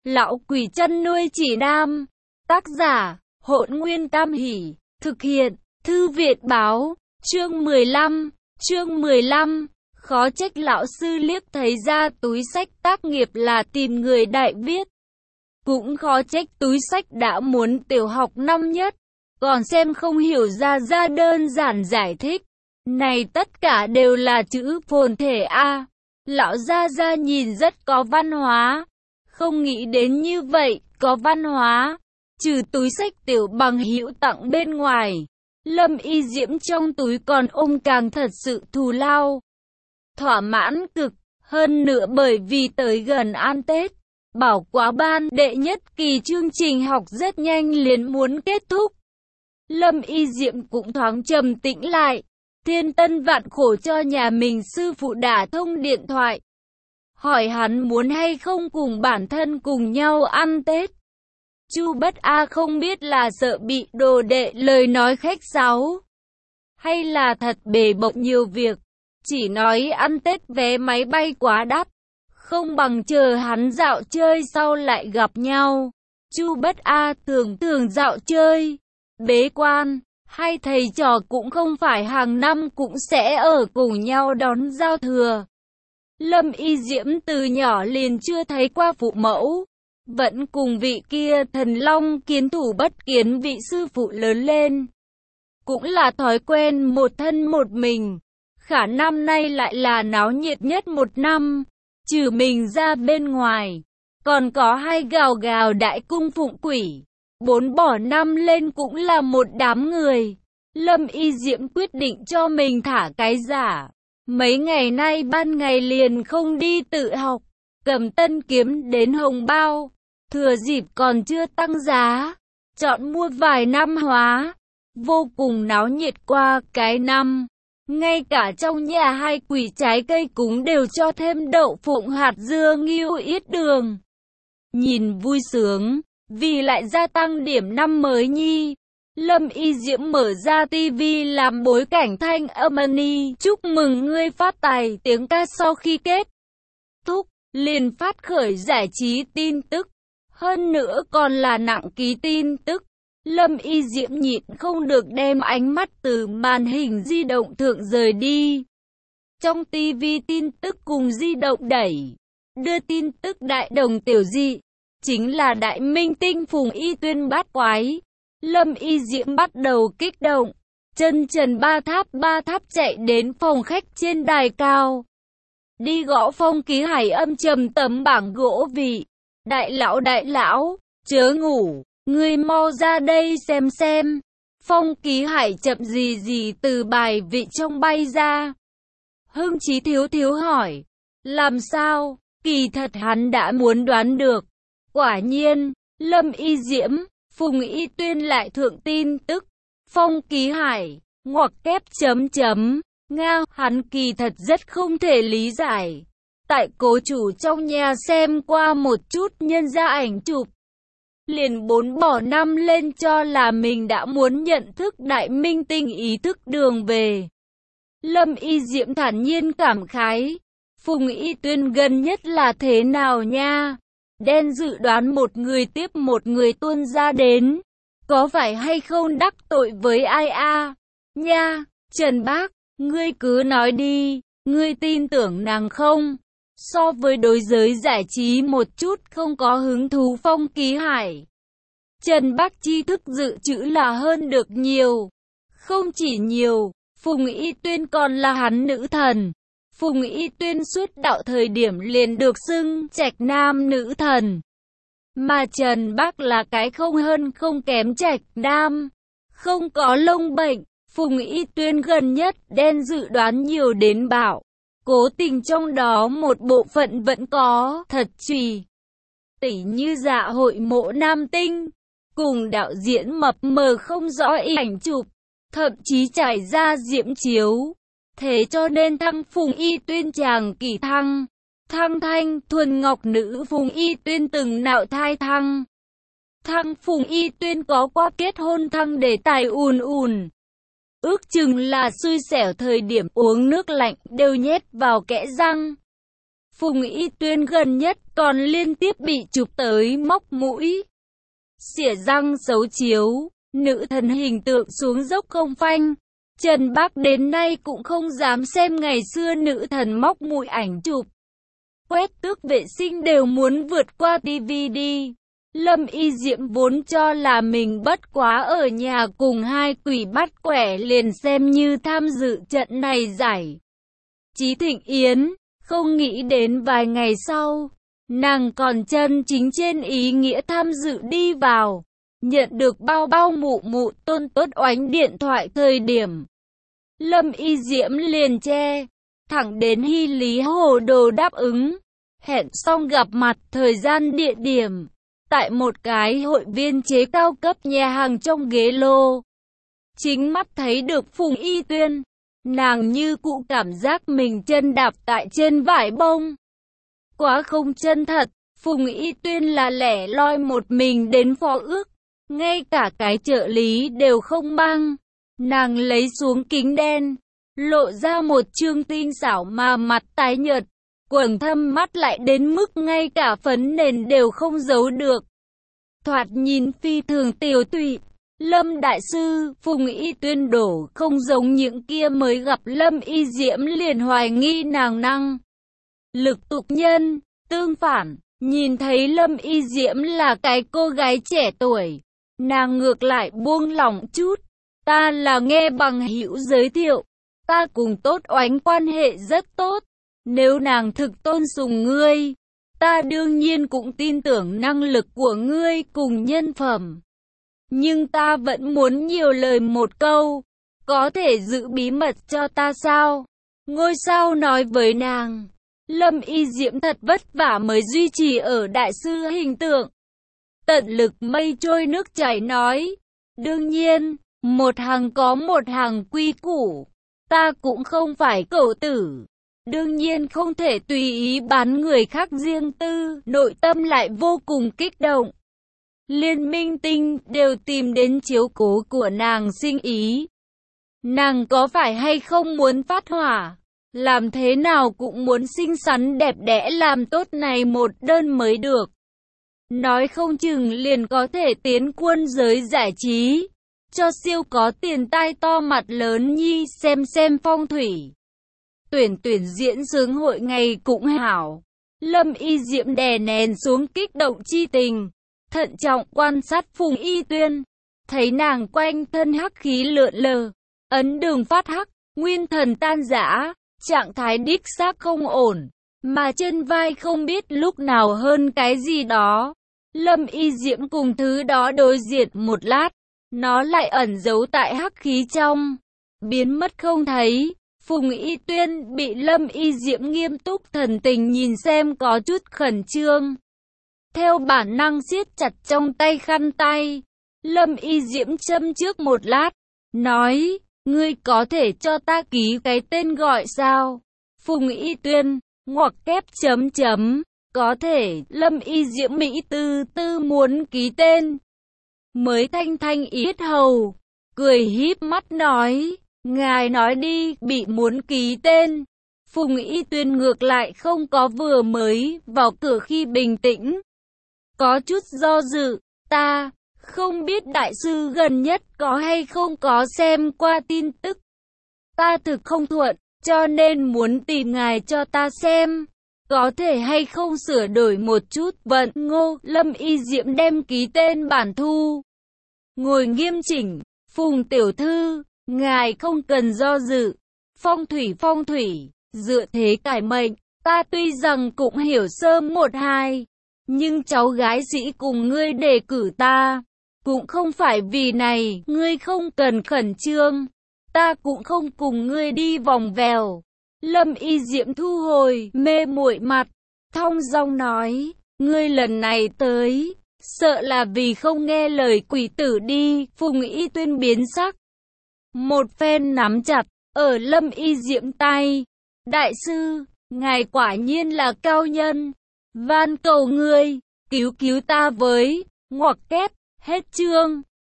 Lão quỷ chăn nuôi chỉ nam. Tác giả, Hỗn Nguyên Tam Hỷ. Thực hiện, Thư viện báo. Chương 15. Khó trách lão sư liếc thấy ra túi sách tác nghiệp là tìm người đại viết. Cũng khó trách túi sách đã muốn tiểu học năm nhất, còn xem không hiểu ra đơn giản giải thích. Này tất cả đều là chữ phồn thể A. Lão Gia nhìn rất có văn hóa. Không nghĩ đến như vậy, có văn hóa. Trừ túi sách tiểu bằng hữu tặng bên ngoài, Lâm Y Diễm trong túi còn ôm càng thật sự thù lao. Thỏa mãn cực, hơn nữa bởi vì tới gần ăn Tết, bảo quá ban đệ nhất kỳ chương trình học rất nhanh liền muốn kết thúc. Lâm Y Diệm cũng thoáng trầm tĩnh lại, thiên tân vạn khổ cho nhà mình sư phụ đả thông điện thoại. Hỏi hắn muốn hay không cùng bản thân cùng nhau ăn Tết. Chu Bất A không biết là sợ bị đồ đệ lời nói khách sáo, hay là thật bề bộn nhiều việc, chỉ nói ăn Tết vé máy bay quá đắt, không bằng chờ hắn dạo chơi sau lại gặp nhau. Chu Bất A thường dạo chơi, bế quan, hai thầy trò cũng không phải hàng năm cũng sẽ ở cùng nhau đón giao thừa. Lâm Y Diễm từ nhỏ liền chưa thấy qua phụ mẫu, vẫn cùng vị kia thần long kiến thủ bất kiến vị sư phụ lớn lên. Cũng là thói quen một thân một mình, khả năm nay lại là náo nhiệt nhất một năm, trừ mình ra bên ngoài, còn có hai gào đại cung phụng quỷ, 4 bỏ 5 lên cũng là một đám người. Lâm Y Diễm quyết định cho mình thả cái giả. Mấy ngày nay ban ngày liền không đi tự học, cầm tân kiếm đến hồng bao, thừa dịp còn chưa tăng giá, chọn mua vài năm hóa, vô cùng náo nhiệt qua cái năm. Ngay cả trong nhà hai quỷ trái cây cúng đều cho thêm đậu phụng hạt dưa nghêu yết đường. Nhìn vui sướng, vì lại gia tăng điểm năm mới nhi. Lâm Y Diễm mở ra tivi làm bối cảnh thanh âm chúc mừng ngươi phát tài tiếng ca sau khi kết thúc, liền phát khởi giải trí tin tức. Hơn nữa còn là nặng ký tin tức. Lâm Y Diễm nhịn không được đem ánh mắt từ màn hình di động thượng rời đi. Trong tivi tin tức cùng di động đẩy, đưa tin tức đại đồng tiểu dị, chính là đại minh tinh Phùng Y Tuyên bát quái. Lâm Y Diễm bắt đầu kích động, chân trần ba tháp chạy đến phòng khách trên đài cao. Đi gõ Phong Ký Hải âm trầm tấm bảng gỗ vị. Đại lão, chớ ngủ, ngươi mau ra đây xem. Phong Ký Hải chậm gì từ bài vị trong bay ra. Hưng Chí thiếu hỏi, làm sao? Kỳ thật hắn đã muốn đoán được. Quả nhiên, Lâm Y Diễm, Phùng Y Tuyên lại thượng tin tức. Phong Ký Hải, ngoặc kép chấm. Nga, hắn kỳ thật rất không thể lý giải. Tại cố chủ trong nhà xem qua một chút nhân ra ảnh chụp, liền 4 bỏ 5 lên cho là mình đã muốn nhận thức đại minh tinh ý thức đường về. Lâm Y Diễm thản nhiên cảm khái, Phùng Y Tuyên gần nhất là thế nào nha? Đen dự đoán một người tiếp một người tuôn ra đến, có phải hay không đắc tội với ai a? Nha, Trần Bác, ngươi cứ nói đi, ngươi tin tưởng nàng không? So với đối giới giải trí một chút không có hứng thú Phong Ký Hải, Trần Bác tri thức dự trữ là hơn được nhiều. Không chỉ nhiều, Phùng Y Tuyên còn là hắn nữ thần. Phùng Y Tuyên suốt đạo thời điểm liền được xưng trạch nam nữ thần. Mà Trần Bác là cái không hơn không kém trạch nam. Không có lông bệnh, Phùng Y Tuyên gần nhất đen dự đoán nhiều đến bạo. Cố tình trong đó một bộ phận vẫn có thật trùy. Tỉ như dạ hội mộ nam tinh, cùng đạo diễn mập mờ không rõ ảnh chụp, thậm chí trải ra diễm chiếu. Thế cho nên thăng Phùng Y Tuyên chàng kỳ thăng, thăng thanh thuần ngọc nữ Phùng Y Tuyên từng nạo thai thăng. Thăng Phùng Y Tuyên có qua kết hôn thăng đề tài ùn. Ước chừng là xui xẻo thời điểm uống nước lạnh đều nhét vào kẽ răng. Phùng Y Tuyên gần nhất còn liên tiếp bị chụp tới móc mũi, xỉa răng xấu chiếu, nữ thần hình tượng xuống dốc không phanh. Trần Bác đến nay cũng không dám xem ngày xưa nữ thần móc mũi ảnh chụp. Quét tước vệ sinh đều muốn vượt qua tivi đi. Lâm Y Diễm vốn cho là mình bất quá ở nhà cùng hai quỷ bắt quẻ liền xem như tham dự trận này giải Chí Thịnh Yến, không nghĩ đến vài ngày sau, nàng còn chân chính trên ý nghĩa tham dự đi vào, nhận được bao bao mụ mụ Tôn Tốt Oánh điện thoại thời điểm. Lâm Y Diễm liền che, thẳng đến Hy Lý hồ đồ đáp ứng, hẹn xong gặp mặt thời gian địa điểm, tại một cái hội viên chế cao cấp nhà hàng trong ghế lô. Chính mắt thấy được Phùng Y Tuyên, nàng như cụ cảm giác mình chân đạp tại trên vải bông. Quá không chân thật, Phùng Y Tuyên là lẻ loi một mình đến Phó Ước, ngay cả cái trợ lý đều không mang. Nàng lấy xuống kính đen, lộ ra một trương tinh xảo mà mặt tái nhợt, quầng thâm mắt lại đến mức ngay cả phấn nền đều không giấu được. Thoạt nhìn phi thường tiểu tụy. Lâm Đại Sư, Phùng Y Tuyên đổ không giống những kia mới gặp Lâm Y Diễm liền hoài nghi nàng năng lực tục nhân. Tương phản, nhìn thấy Lâm Y Diễm là cái cô gái trẻ tuổi, nàng ngược lại buông lỏng chút. Ta là nghe bằng hữu giới thiệu, ta cùng Tốt Oánh quan hệ rất tốt. Nếu nàng thực tôn sùng ngươi, ta đương nhiên cũng tin tưởng năng lực của ngươi cùng nhân phẩm. Nhưng ta vẫn muốn nhiều lời một câu, có thể giữ bí mật cho ta sao? Ngôi sao nói với nàng. Lâm Y Diễm thật vất vả mới duy trì ở đại sư hình tượng. Tận lực mây trôi nước chảy nói. Đương nhiên, một hàng có một hàng quy củ. Ta cũng không phải cẩu tử. Đương nhiên không thể tùy ý bán người khác riêng tư. Nội tâm lại vô cùng kích động. Liên minh tinh đều tìm đến chiếu cố của nàng sinh ý. Nàng có phải hay không muốn phát hỏa? Làm thế nào cũng muốn xinh xắn đẹp đẽ làm tốt này một đơn mới được. Nói không chừng liền có thể tiến quân giới giải trí. Cho siêu có tiền tai to mặt lớn nhi xem phong thủy. Tuyển diễn sướng hội ngày cũng hảo. Lâm Y Diễm đè nén xuống kích động chi tình. Thận trọng quan sát Phùng Y Tuyên. Thấy nàng quanh thân hắc khí lượn lờ. Ấn đường phát hắc, nguyên thần tan rã. Trạng thái đích xác không ổn. Mà trên vai không biết lúc nào hơn cái gì đó. Lâm Y Diễm cùng thứ đó đối diện một lát. Nó lại ẩn giấu tại hắc khí trong. Biến mất không thấy. Phùng Y Tuyên bị Lâm Y Diễm nghiêm túc thần tình nhìn xem có chút khẩn trương. Theo bản năng siết chặt trong tay khăn tay. Lâm Y Diễm châm trước một lát. Nói, ngươi có thể cho ta ký cái tên gọi sao? Phùng Y Tuyên, ngoặc kép chấm chấm. Có thể, Lâm Y Diễm Mỹ tư muốn ký tên. Mới thanh yết hầu. Cười híp mắt nói. Ngài nói đi, bị muốn ký tên. Phùng Y Tuyên ngược lại không có vừa mới vào cửa khi bình tĩnh. Có chút do dự, ta không biết đại sư gần nhất có hay không có xem qua tin tức. Ta thực không thuận, cho nên muốn tìm ngài cho ta xem. Có thể hay không sửa đổi một chút vận ngô. Lâm Y Diễm đem ký tên bản thu. Ngồi nghiêm chỉnh, Phùng tiểu thư, ngài không cần do dự. Phong thủy, dựa thế cải mệnh, ta tuy rằng cũng hiểu sơ một hai. Nhưng cháu gái sĩ cùng ngươi đề cử ta, cũng không phải vì này, ngươi không cần khẩn trương, ta cũng không cùng ngươi đi vòng vèo. Lâm Y Diễm thu hồi, mê muội mặt, thong dong nói, ngươi lần này tới, sợ là vì không nghe lời quỷ tử đi. Phùng Y Tuyên biến sắc, một phen nắm chặt, ở Lâm Y Diễm tay, đại sư, ngài quả nhiên là cao nhân. Van cầu ngươi, cứu ta với, ngoặc kép, hết chương.